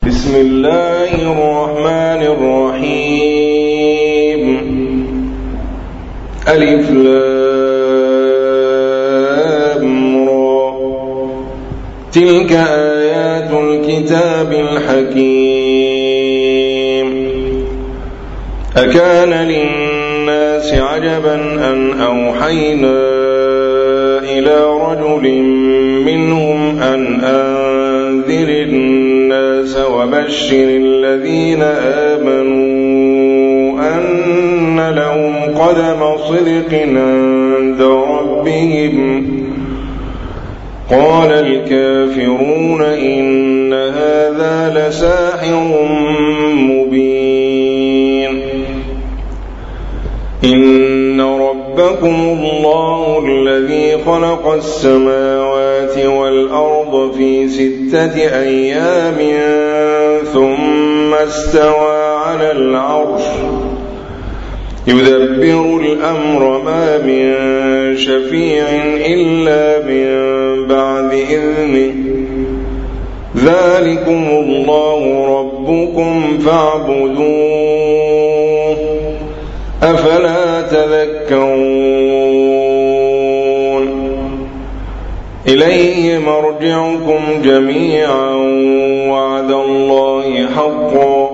بسم الله الرحمن الرحيم. ألف لام را. تلك آيات الكتاب الحكيم. أكان للناس عجبا أن أوحينا إلى رجل منهم أن أنذر الناس وبشر الذين آمنوا أن لهم قدم صدق عند ربهم. قال الكافرون إن هذا لساحر مبين. إن ربكم الله الذي خلق السماوات والأرض في 6 أيام ثم استوى على العرش يدبر الأمر ما من شفيع إلا من بعد إذنه. ذلكم الله ربكم فاعبدوه أفلا تذكرون. إليه مرجعكم جميعا وعد الله حقا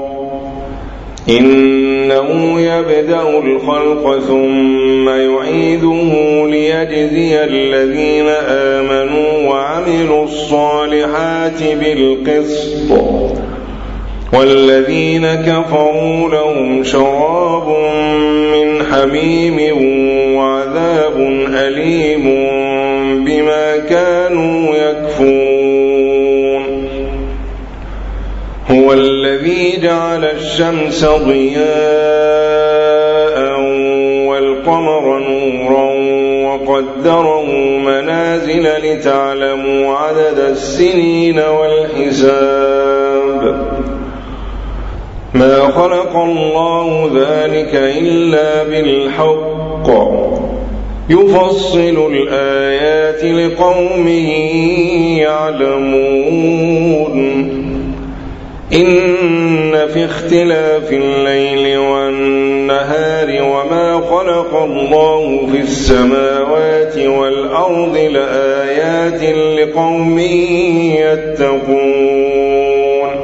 إنه يبدأ الخلق ثم يعيده ليجزي الذين آمنوا وعملوا الصالحات بالقسط والذين كفروا لهم شراب من حميم وعذاب أليم بما كانوا يكفرون. هو الذي جعل الشمس ضياء والقمر نورا وقدره منازل لتعلموا عدد السنين والحساب. ما خلق الله ذلك إلا بالحق يفصل الآيات لقوم يعلمون. إن في اختلاف الليل والنهار وما خلق الله في السماوات والأرض لآيات لقوم يتقون.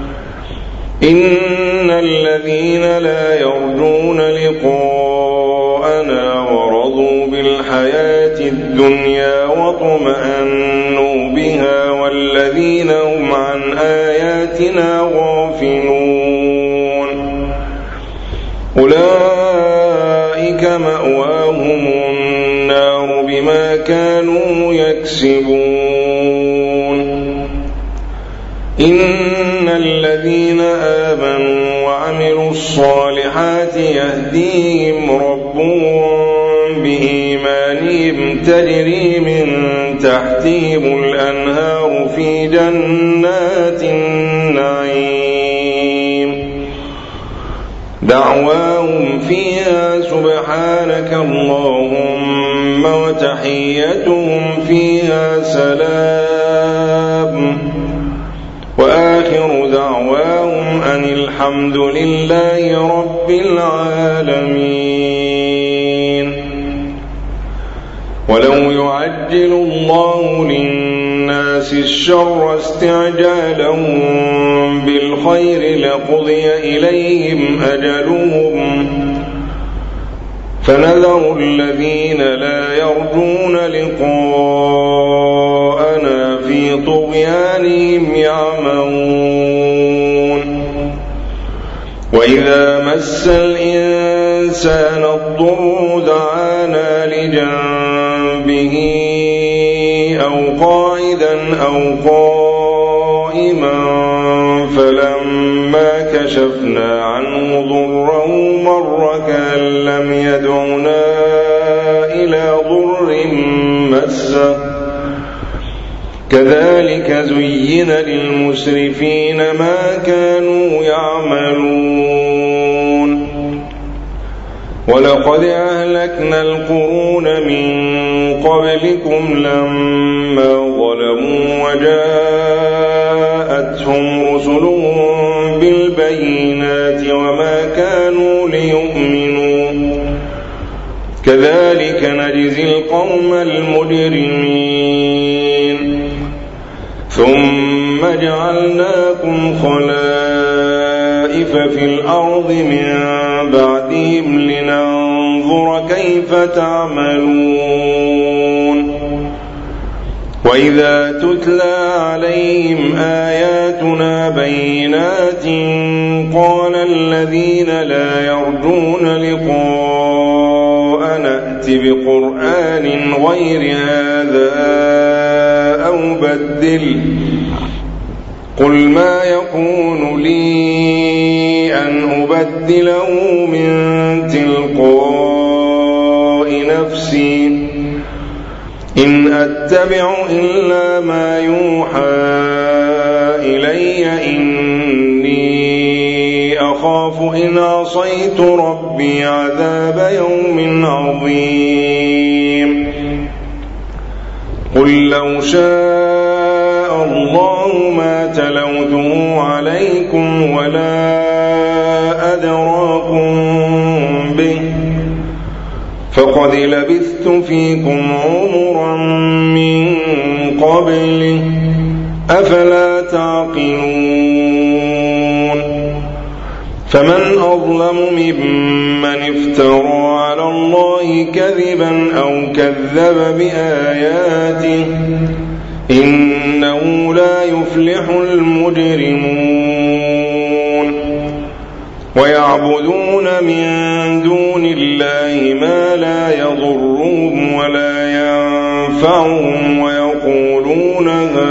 إن الذين لا يرجون لقاءنا ورضوا بالحياة الدنيا واطمأنوا بها والذين هم عن آياتنا غافلون أولئك مأواهم النار بما كانوا يكسبون. إن الذين آمنوا وعملوا الصالحات يهديهم ربهم بإيمانهم تجري من تحتهم الأنهار في جنات النعيم. دعواهم فيها سبحانك اللهم وتحيتهم فيها سلام وآخر دعواهم أن الحمد لله رب العالمين. ولو يعجل الله للناس الشر استعجالهم بالخير لقضي إليهم أجلهم فنذر الذين لا يرجون لقاءنا في طغيانهم يعمهون. وإذا مس الإنسان الضر دعانا لجنبه أو قاعدا أو قائما فلما كشفنا عنه ضره مر كأن لم يدعنا إلى ضر مسه. كذلك زين للمسرفين ما كانوا يعملون. ولقد أهلكنا القرون من قبلكم لما ظلموا وجاءتهم رسلهم بالبينات وما كانوا ليؤمنوا كذلك نجزي القوم المجرمين ثم جعلناكم خلائف في الأرض من بعدهم لننظر كيف تعملون وإذا تتلى عليهم آياتنا بينات قال الذين لا يرجون لقاء نأت بقرآن غير هذا أو بدل قل ما يكون لي أن أبدله من تلقاء نفسي إن أتبع إلا ما يوحى إلي إني أخاف إن عصيت ربي عذاب يوم عظيم قل لو شاء الله ما تلوته عليكم ولا أدراكم به فقد لبثت فيكم عمرا من قبله أفلا تعقلون فمن أظلم ممن افترى على الله كذبا أو كذب بآياته إنه لا يفلح المجرمون ويعبدون من دون الله ما لا يضرهم ولا ينفعهم ويقولون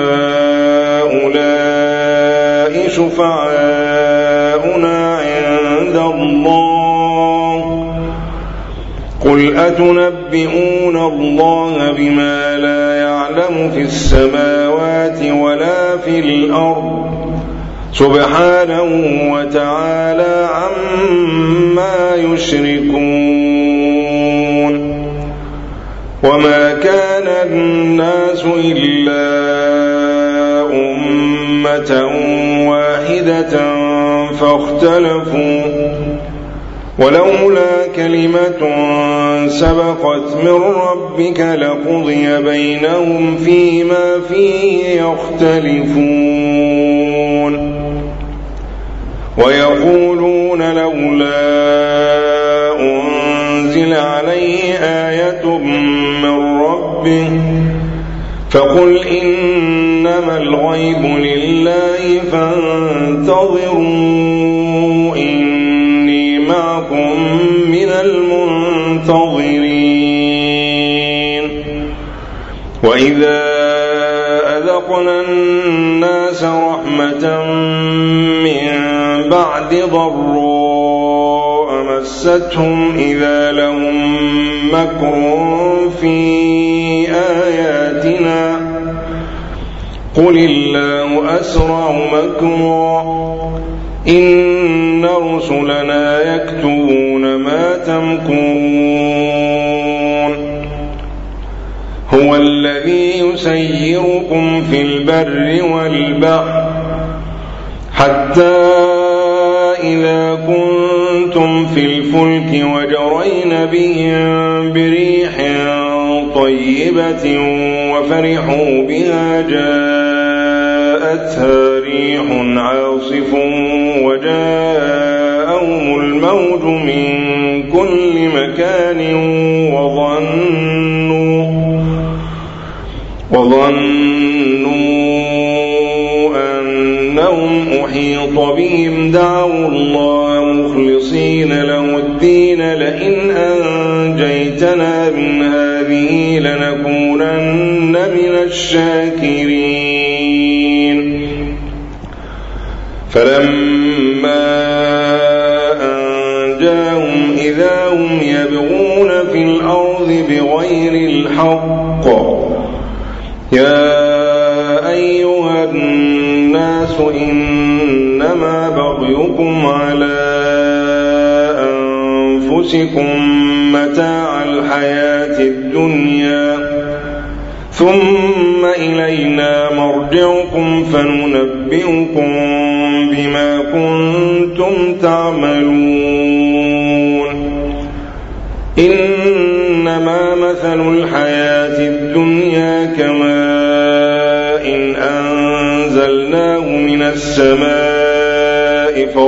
هؤلاء شفعاؤنا عند الله قل أتنبئون الله بما لا يعلم في السماوات ولا في الأرض سبحانه وتعالى عما يشركون وما كان الناس إلا أمة واحدة فاختلفوا ولولا كلمة سبقت من ربك لقضي بينهم فيما فيه يختلفون ويقولون لولا أنزل عليه آية من ربه فقل إنما الغيب لله فانتظروا إني معكم من المنتظرين وإذا أذقنا الناس رحمة من بعد ضراء مستهم إذا لهم مكر في آياتنا قل الله أسرع مكرا إن رسلنا يكتبون ما تمكرون هو الذي يسيركم في البر والبحر حتى إذا كنتم في الفلك وجرين بهم بريح طيبة وفرحوا بها جاءتها ريح عاصف وجاءهم الموج من كل مكان وظنوا أنهم أحيط بهم دعوا الله مخلصين له الدين لئن أنجيتنا من هذه لنكونن من الشاكرين فلما أنجاهم إذا هم يبغون في الأرض بغير الحق يا أيها الناس إنما بغيكم على أنفسكم متاع الحياة الدنيا ثم إلينا مرجعكم فننبئكم بما كنتم كنتم تعملون إنما مثل الحياة الدنيا كماء أنزلناه من السماء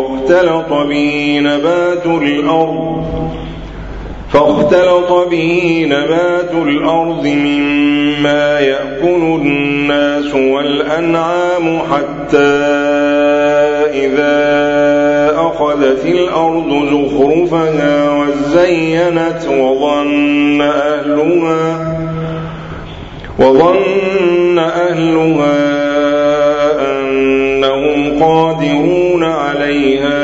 فاختلط به نبات الأرض مما يأكل الناس والأنعام حتى إذا أخذت الأرض زخرفها وزينت وظن أهلها أنهم قادرون عليها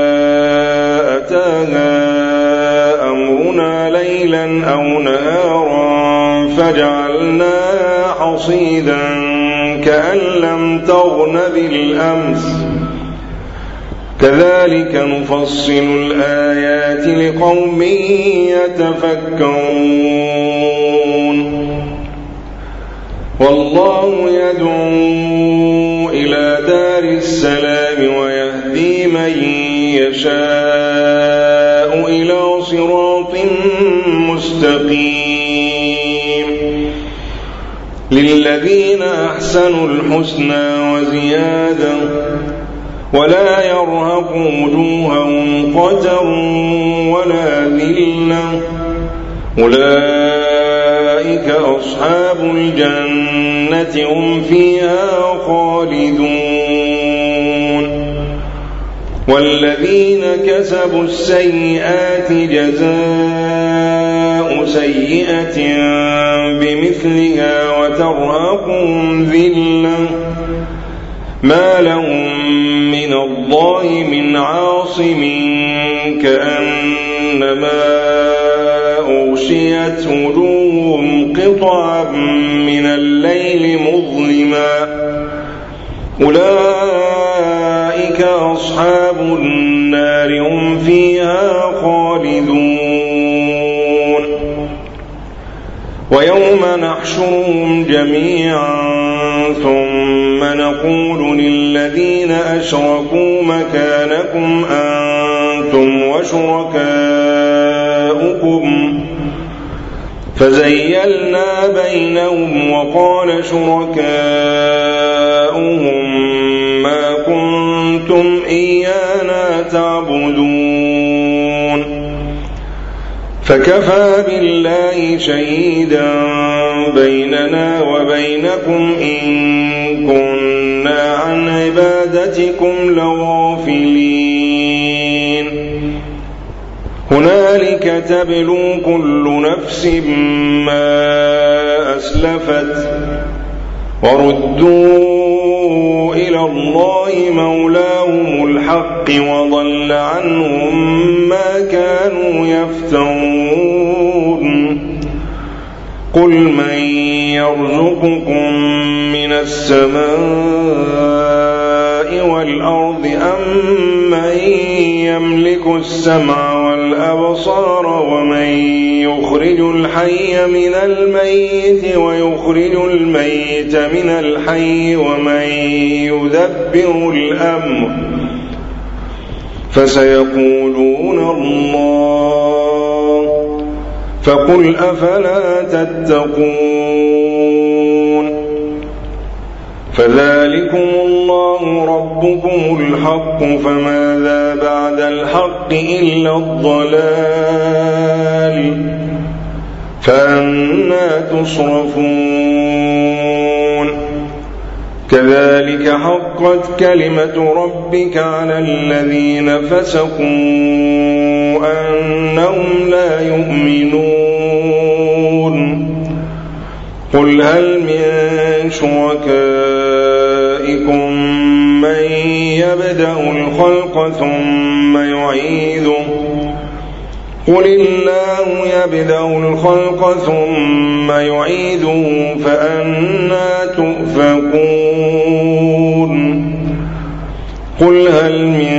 أتاها أمرنا ليلا أو نهارا فجعلناها حصيدا كأن لم تغن بالأمس كذلك نفصل الآيات لقوم يتفكرون والله يدعو إلى دار السلام ويهدي من يشاء إلى صراط مستقيم للذين أحسنوا الحسنى وزيادة ولا يرهق وجوههم قتر ولا ذلة أولئك أصحاب الجنة هم فيها خالدون والذين كسبوا السيئات جزاء سيئة بمثلها وترهقهم ذلة ما لهم من الله من عاصم كأنما أغشيت وجوههم قطعا من الليل مظلما أولئك أصحاب النار هم فيها خالدون ويوم نحشرهم جميعا ثم نقول للذين أشركوا مكانكم أنتم وشركاؤكم فزيلنا بينهم وقال شركاؤهم ما كنتم إيانا تعبدون فكفى بالله شهيدا بيننا وبينكم إن كنا عن عبادتكم لغافلين هنالك تبلو كل نفس ما أسلفت وردوا إلى الله مولاهم الحق وضل عنهم ما كانوا يفترون قل من يرزقكم من السماء والأرض أم من يملك السمع والأبصار ومن يخرج الحي من الميت ويخرج الميت من الحي ومن يدبر الأمر فسيقولون الله فقل أفلا تتقون فذلكم الله ربكم الحق فماذا بعد الحق إلا الضلال فأنى تصرفون كذلك حقت كلمة ربك على الذين فسقوا أنهم لا يؤمنون قل هل من شركائكم من يبدأ الخلق ثم يعيده قل الله يبدأ الخلق ثم يعيده فأنى تؤفكون قل هل من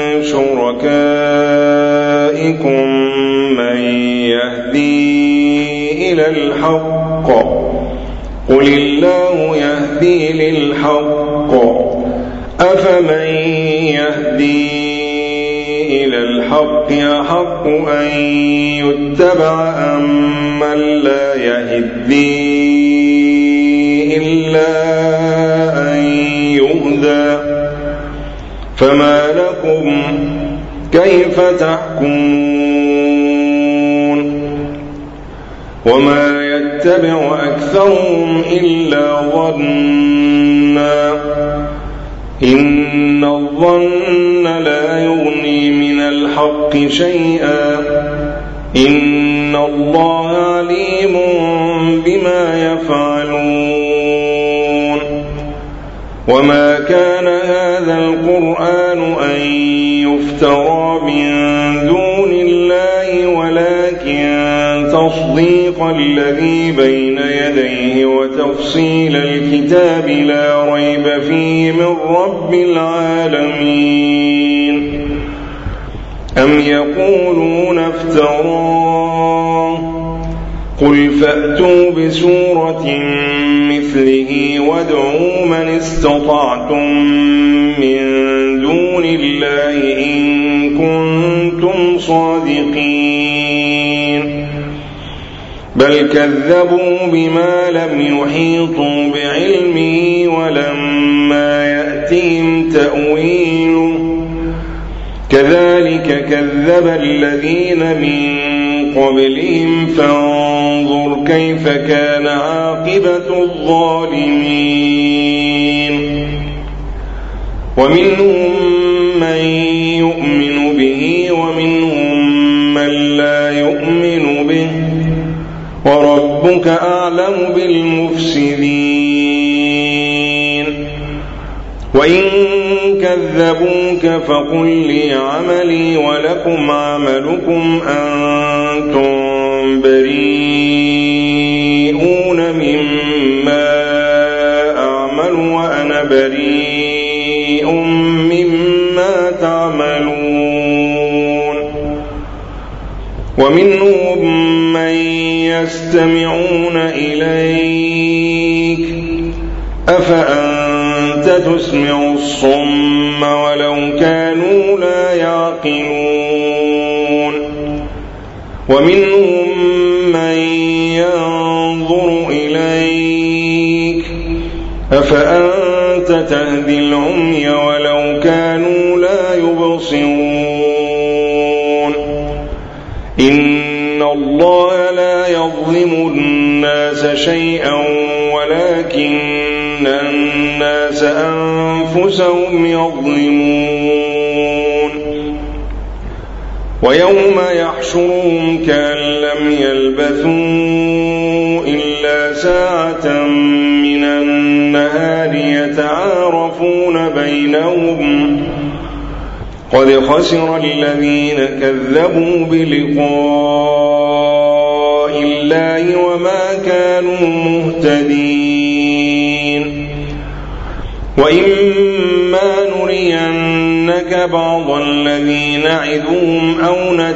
شركائكم من يهدي إلى الحق قل الله يهدي للحق أفمن يهدي إلى الحق أحق أن يتبع أم من لا يهدي إلا أن يهدى فما لكم كيف تحكمون وما يتبع أكثرهم إلا ظنا إن الظن لا يغني من الحق شيئا إن الله عليم بما يفعلون وما كان هذا القرآن أن يفترى من دون الله ولكن تصديق الذي بين يديه وتفصيل الكتاب لا ريب فيه من رب العالمين أم يقولون افتراه قل فأتوا بسورة مثله وادعوا من استطعتم من دون الله إن كنتم صادقين بل كذبوا بما لم يحيطوا بعلمه ولما يأتهم تأويله كذلك كذب الذين من قبلهم فانظر كيف كان عاقبة الظالمين ومنهم من يؤمن به ومنهم من لا يؤمن به وربك أعلم بالمفسدين وإن كذبوك فقل لي عملي ولكم عملكم أنتم بريئون مما أعمل وأنا بريء مما تعملون ومنهم من يستمعون إليك أفأنت تسمع الصم ولو كانوا لا يعقلون ومنهم من ينظر إليك أفأنت تهدي العمي ولو كانوا لا يبصرون إن الله لا يظلم الناس شيئا ولكن الناس أنفسهم يظلمون ويوم يحشرهم كأن لم يلبثوا إلا ساعة من النهار يتعارفون بينهم قد خسر الذين كذبوا بلقاء الله وما كانوا مهتدين وإما نرينك بعض الذي نعدهم أو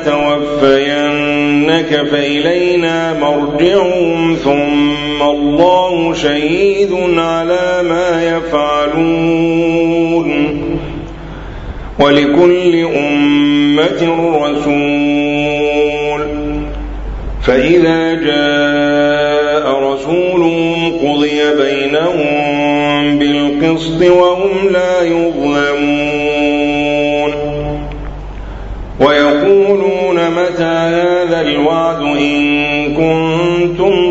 نتوفينك فإلينا مرجعهم ثم الله شهيد على ما يفعلون ولكل أمة رسول فإذا جاء رسولهم قضي بينهم بالقسط وهم لا يظلمون ويقولون متى هذا الوعد إن كنتم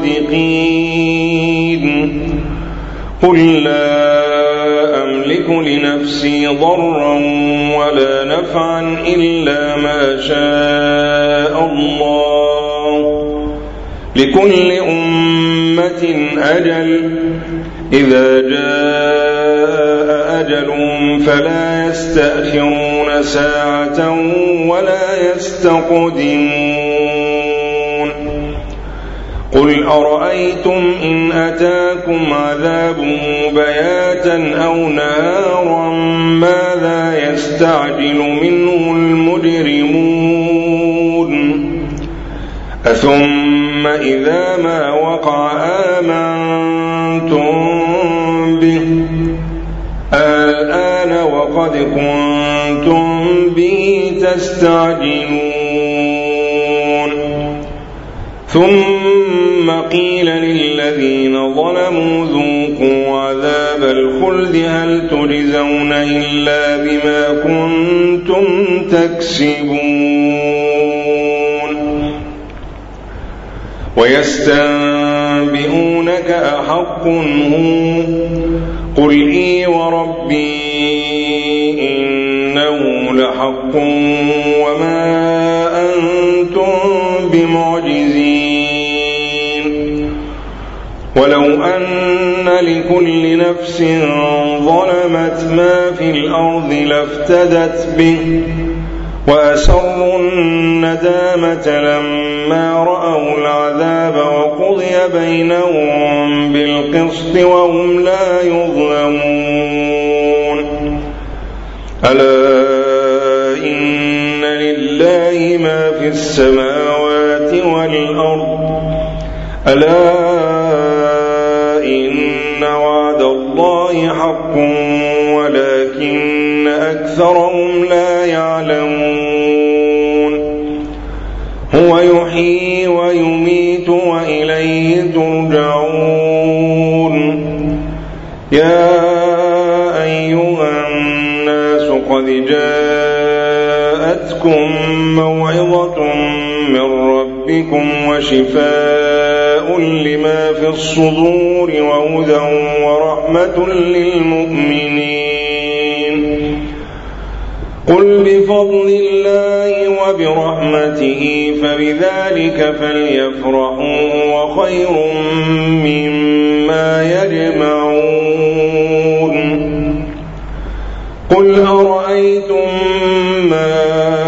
صادقين قل لا أملك لنفسي ضرا ولا نفعا إلا ما شاء الله لكل أمة أجل إذا جاء أجلهم فلا يستأخرون ساعة ولا يستقدمون قل أرأيتم إن أتاكم عذابه بياتا أو نهارا ماذا يستعجل منه المجرمون أثم إذا ما وقع آمنتم به الآن وقد كنتم به تستعجلون ثم قيل للذين ظلموا ذوقوا عذاب الخلد هل تجزون إلا بما كنتم تكسبون ويستنبئونك أحق هو قل إي وربي إنه لحق وما أنتم بمعجزين ولو أن لكل نفس ظلمت ما في الأرض لافتدت به وأسروا الندامة لما رأوا العذاب وقضي بينهم بالقسط وهم لا يظلمون ألا إن لله ما في السماوات والأرض ألا إن وعد الله حق ولكن أكثرهم لا يعلمون هو يحيي ويميت وإليه ترجعون يا أيها الناس قد جاءتكم موعظة من ربكم وشفاء لما في الصدور وهدى ورحمة للمؤمنين قل بفضل الله وبرحمته فبذلك فليفرحوا وخير مما يجمعون قل أرأيتم ما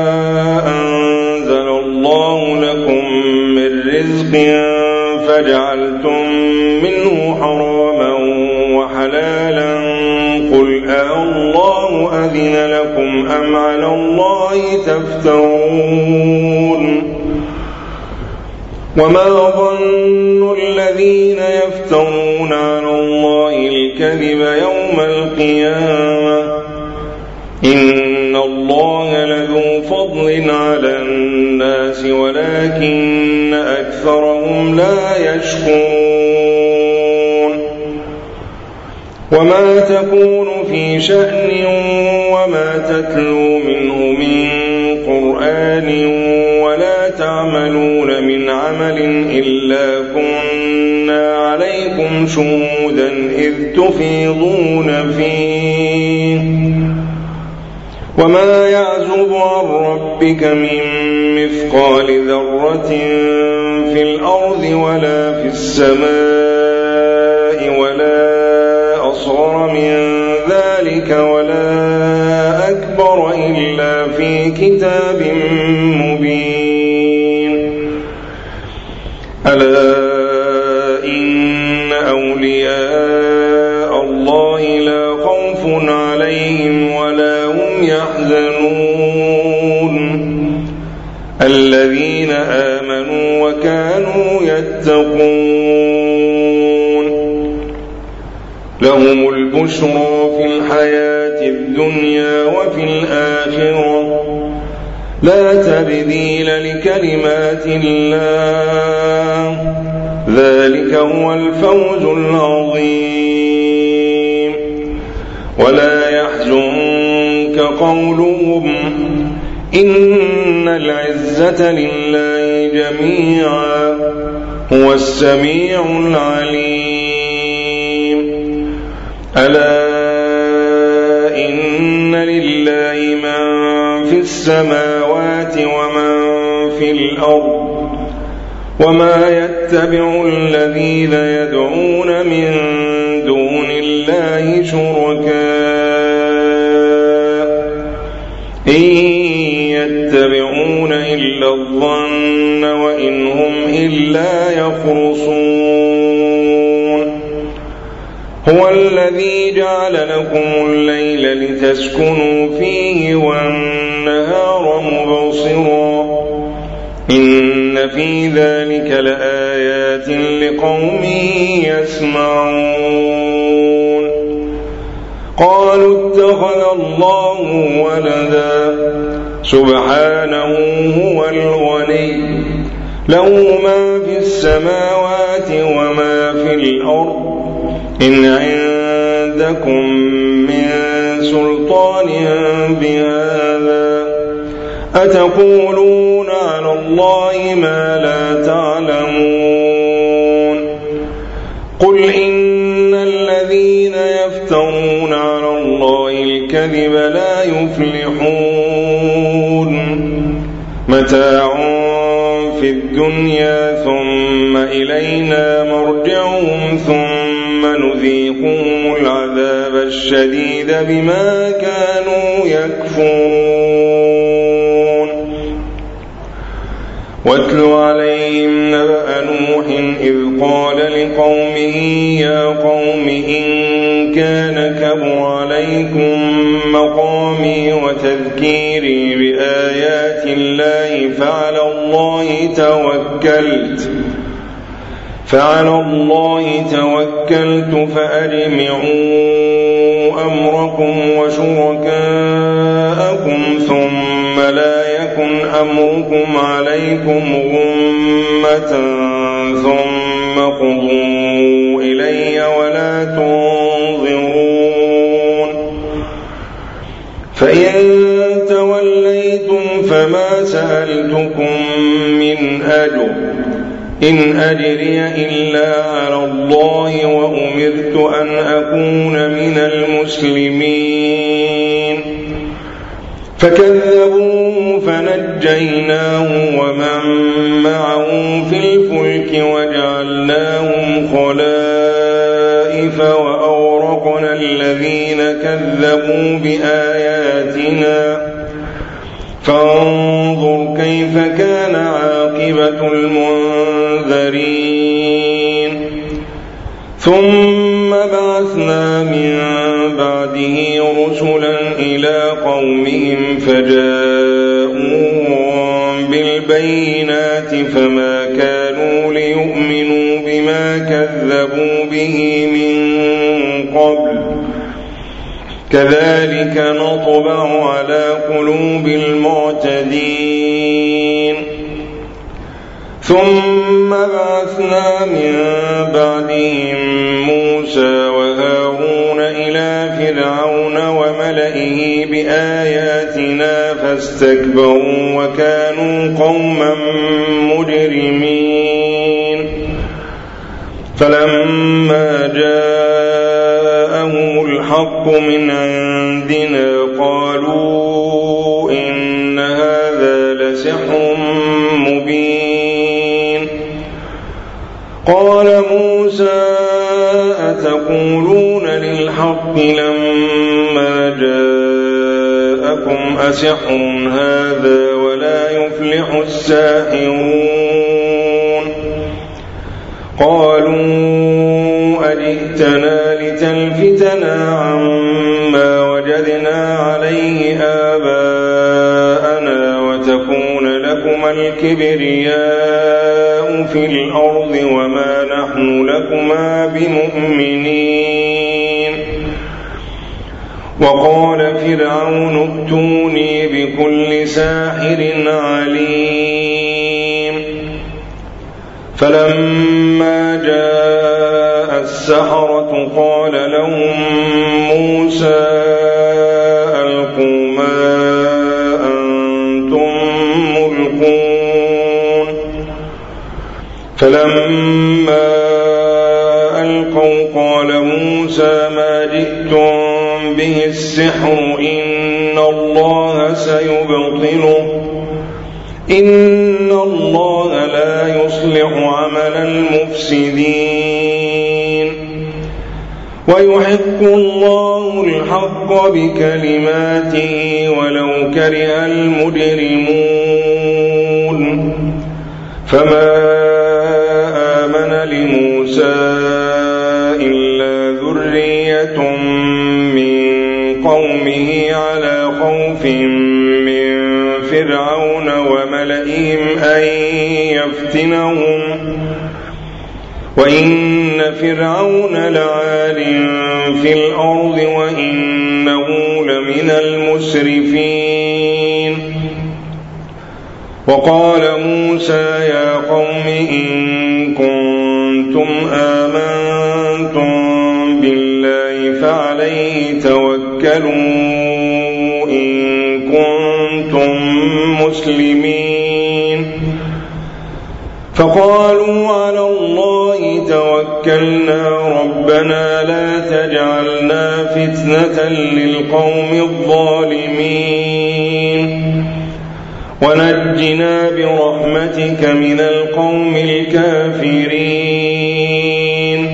أنزل الله لكم من رزق فجعلتم منه حراما وحلالا قل الله أذن لكم أم على الله تفترون وما ظن الذين يفترون على الله الكذب يوم القيامة إن الله لذو فضل على الناس ولكن أكثرهم لا يشكرون وما تكون في شأن وما تتلو منه من قرآن ولا تعملون من عمل إلا كنا عليكم شهودا إذ تفيضون فيه وما يعزب عن ربك من مثقال ذرة في الأرض ولا في السماء ولا أصغر من ذلك ولا أكبر إلا في كتاب مبين ألا إن أولياء الله لا خوف عليهم ولا هم يحزنون الذين آمنوا وكانوا يتقون لهم البشرى في الحياة الدنيا وفي الآخرة لا تبديل لكلمات الله ذلك هو الفوز العظيم ولا يحزنك قولهم إن العزة لله جميعا هو السميع العليم ألا إن لله من في السماوات ومن في الأرض وما يتبع الذين يدعون من دون الله شركاء إن يتبعون إلا الظن وإن هم إلا يخرصون هو الذي جعل لكم الليل لتسكنوا فيه والنهار مبصرا إن في ذلك لآيات لقوم يسمعون قالوا اتخذ الله ولدا سبحانه هو الغني له ما في السماوات وما في الأرض إن عندكم من سلطان بهذا أتقولون على الله ما لا تعلمون قل إن الذين يفترون على الله الكذب لا يفلحون متاع في الدنيا ثم إلينا مرجعهم ثم نذيقهم العذاب الشديد بما كانوا يكفرون واتل عليهم نبأ نوح إذ قال لقومه يا قوم إن كان كبر عليكم مقامي وتذكيري بآيات الله فعلى الله توكلت فأجمعوا أمركم وشركاءكم ثم لا يكن أمركم عليكم غمة ثم قضوا إلي ولا تنظرون فإن توليتم فما سألتكم من أجر إن أجري إلا على الله وأمرت أن أكون من المسلمين فكذبوه فنجيناه ومن معه في الفلك وجعلناهم خلائف وأورقنا الذين كذبوا بآياتنا فانظر كيف كان عاقبة المنذرين ثم بعثنا من بعده رسلا إلى قومهم فجاءوهم بالبينات فما كانوا ليؤمنوا بما كذبوا به من قبل كذلك نطبع على قلوب المعتدين ثم بعثنا من بعدهم موسى وهارون إلى فرعون وملئه بآياتنا فاستكبروا وكانوا قوما مجرمين فلما جاءهم الحق من عندنا قالوا إن هذا لسحر مبين قال موسى أتقولون للحق لما جاءكم أسحر هذا ولا يفلح الساحرون قالوا أجئتنا لتلفتنا عما وجدنا عليه آباءنا وتكون لكما الكبرياء في الأرض وما نحن لكما بمؤمنين وقال فرعون ائتوني بكل ساحر عليم فلما جاء السحرة قال لهم موسى ألقوا ما أنتم ملقون فلما ألقوا قال موسى ما جئتم به السحر إن الله سيبطله إن الله لا يصلح عمل المفسدين ويحق الله الحق بكلماته ولو كره المجرمون فما آمن لموسى إلا ذرية من قومه على خوف من فرعون وملئهم أن يفتنهم وإن فرعون لعال في الأرض وإنه لمن المسرفين وقال موسى يا قوم إن كنتم آمنتم بالله فعليه توكلوا إن كنتم مسلمين فقالوا على الله توكلنا ربنا لا تجعلنا فتنة للقوم الظالمين ونجنا برحمتك من القوم الكافرين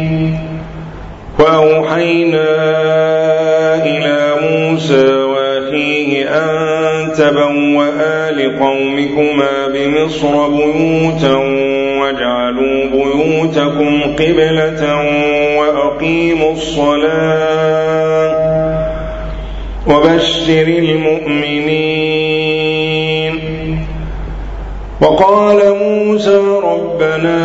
وأوحينا إلى موسى وأخيه أن تبوأ لقومكما بمصر بيوتا واجعلوا بيوتكم قبلة وأقيموا الصلاة وبشر المؤمنين وقال موسى ربنا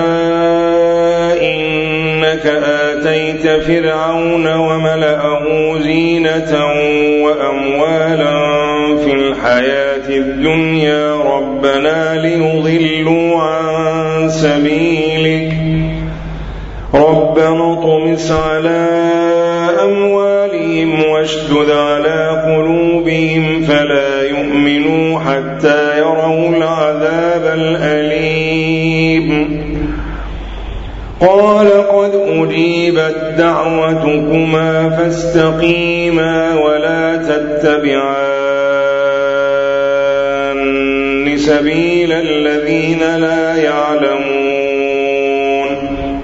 إنك آتيت فرعون وملأه زينة وأموالا في الحياة الدنيا ربنا ليضلوا عن سبيلك ربنا اطمس على أموالهم واشدد على قلوبهم فلا يؤمنوا حتى يروا العذاب الأليم قال قد أجيبت دعوتكما فاستقيما ولا تتبعان سبيل الذين لا يعلمون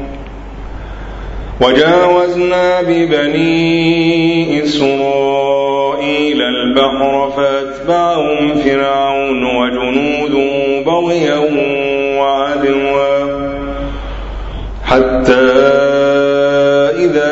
وجاوزنا ببني إسرائيل البحر فأتبعهم فرعون وجنوده بغيا وعدوا حتى إذا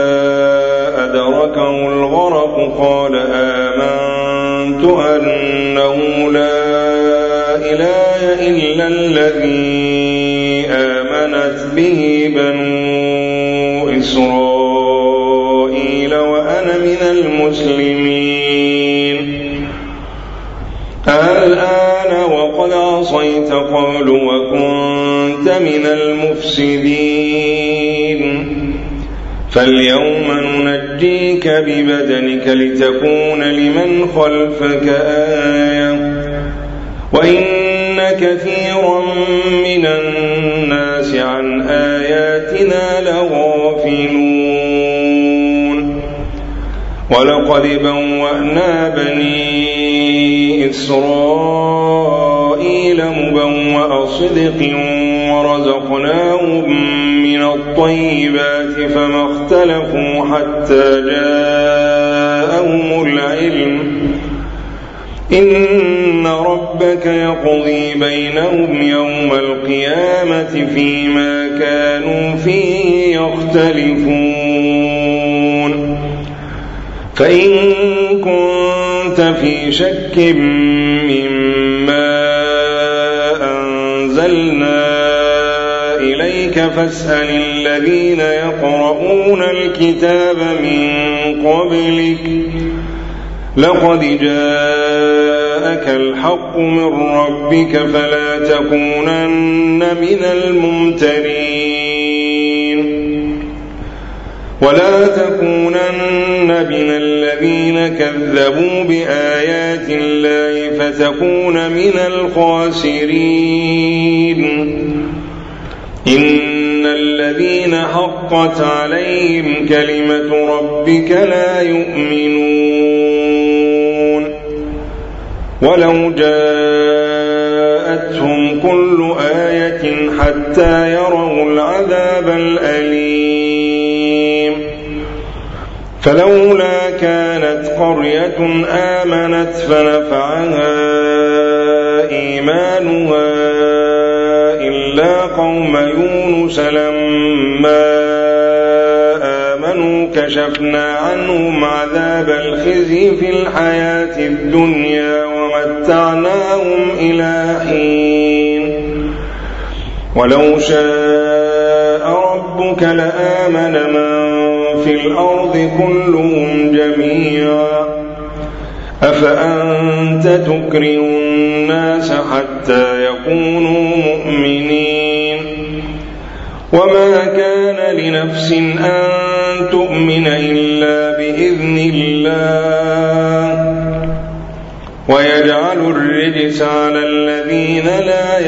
أدركه الغرق قال آمنت أنه لا إله إلا الذي آمنت به بنو إسرائيل وأنا من المسلمين الآن وقد عصيت قبل وكنت من المفسدين فاليوم ننجيك ببدنك لتكون لمن خلفك آية وإن كثيرا من الناس عن آياتنا لغافلون ولقد بوأنا بني إسرائيل مبوأ صدق ورزقناهم من الطيبات فما اختلفوا حتى جاءهم العلم إن ربك يقضي بينهم يوم القيامة فيما كانوا فيه يختلفون فإن كنت في شك مما أنزلنا إليك فاسأل الذين يقرؤون الكتاب من قبلك لقد جاءك الحق من ربك فلا تكونن من الممترين ولا تكونن من الذين كذبوا بآيات الله فتكون من الخاسرين إن الذين حقت عليهم كلمة ربك لا يؤمنون ولو جاءتهم كل آية حتى يروا العذاب الأليم فلولا كانت قرية آمنت فنفعها إيمانها إلا قوم يونس لما آمنوا كشفنا عنهم عذاب الخزي في الحياة الدنيا ومتعناهم إلى حين ولو شاء ربك أطاعوك لآمن من في الأرض كلهم جميعا أفأنت تكره الناس حتى يكونوا مؤمنين وما كان لنفس أن تؤمن إلا بإذن الله ويجعل الرجس على الذين لا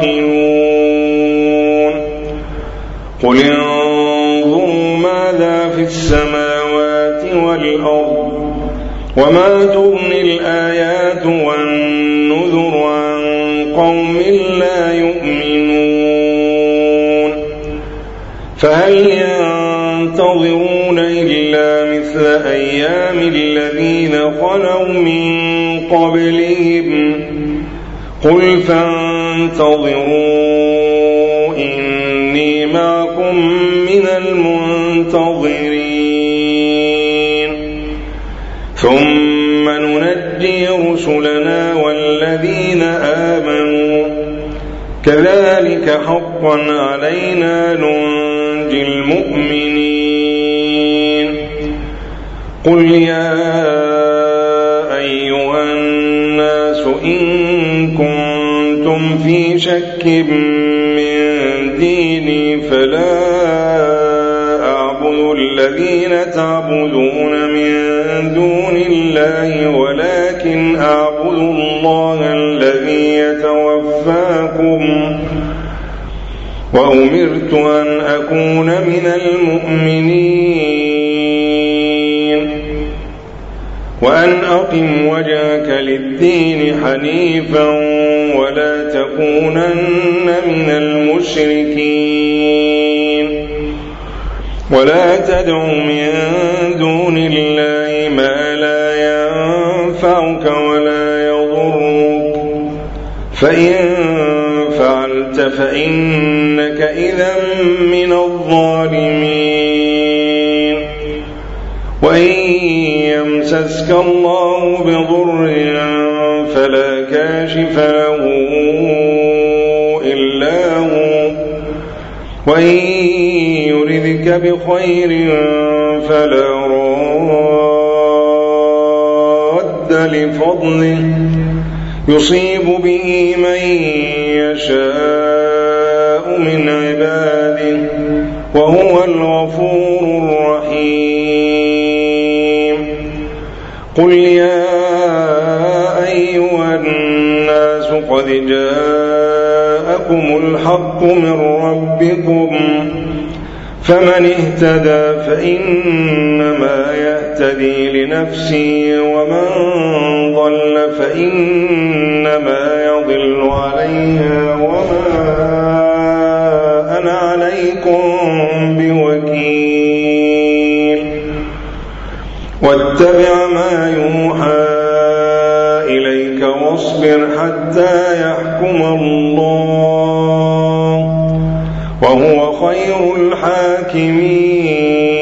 يعقلون قل انظروا ماذا في السماوات والأرض وما تغني الآيات والنذر عن قوم لا يؤمنون فهل ينتظرون إلا مثل أيام الذين خلوا من قبلهم قل فانتظروا إني معكم من المنتظرين ثم ننجي رسلنا والذين آمنوا كذلك حقا علينا ننجي المؤمنين قل يا أيها الناس إن كنتم في شك من ديني فلا أعبد الذين تعبدون من دون الله ولكن أعبد الله الذي يتوفاكم وأمرت أن أكون من المؤمنين وأن أقم وجهك للدين حنيفا ولا تكونن من المشركين ولا تدع من دون الله ما لا ينفعك ولا يضرك فإن فعلت فإنك إذا من الظالمين وإن يمسسك الله بضر فلا كاشف له إلا هو وإن يردك بخير فلا راد لفضله يصيب به من يشاء من عباده وهو الغفور الرحيم قل يا أيها الناس قد جاءكم الحق من ربكم فمن اهتدى فإنما يهتدي لنفسه ومن ضل فإنما يضل عليها وما أنا عليكم بوكيل واتبع ما يوحى إليك واصبر حتى يحكم الله وهو خير الحاكمين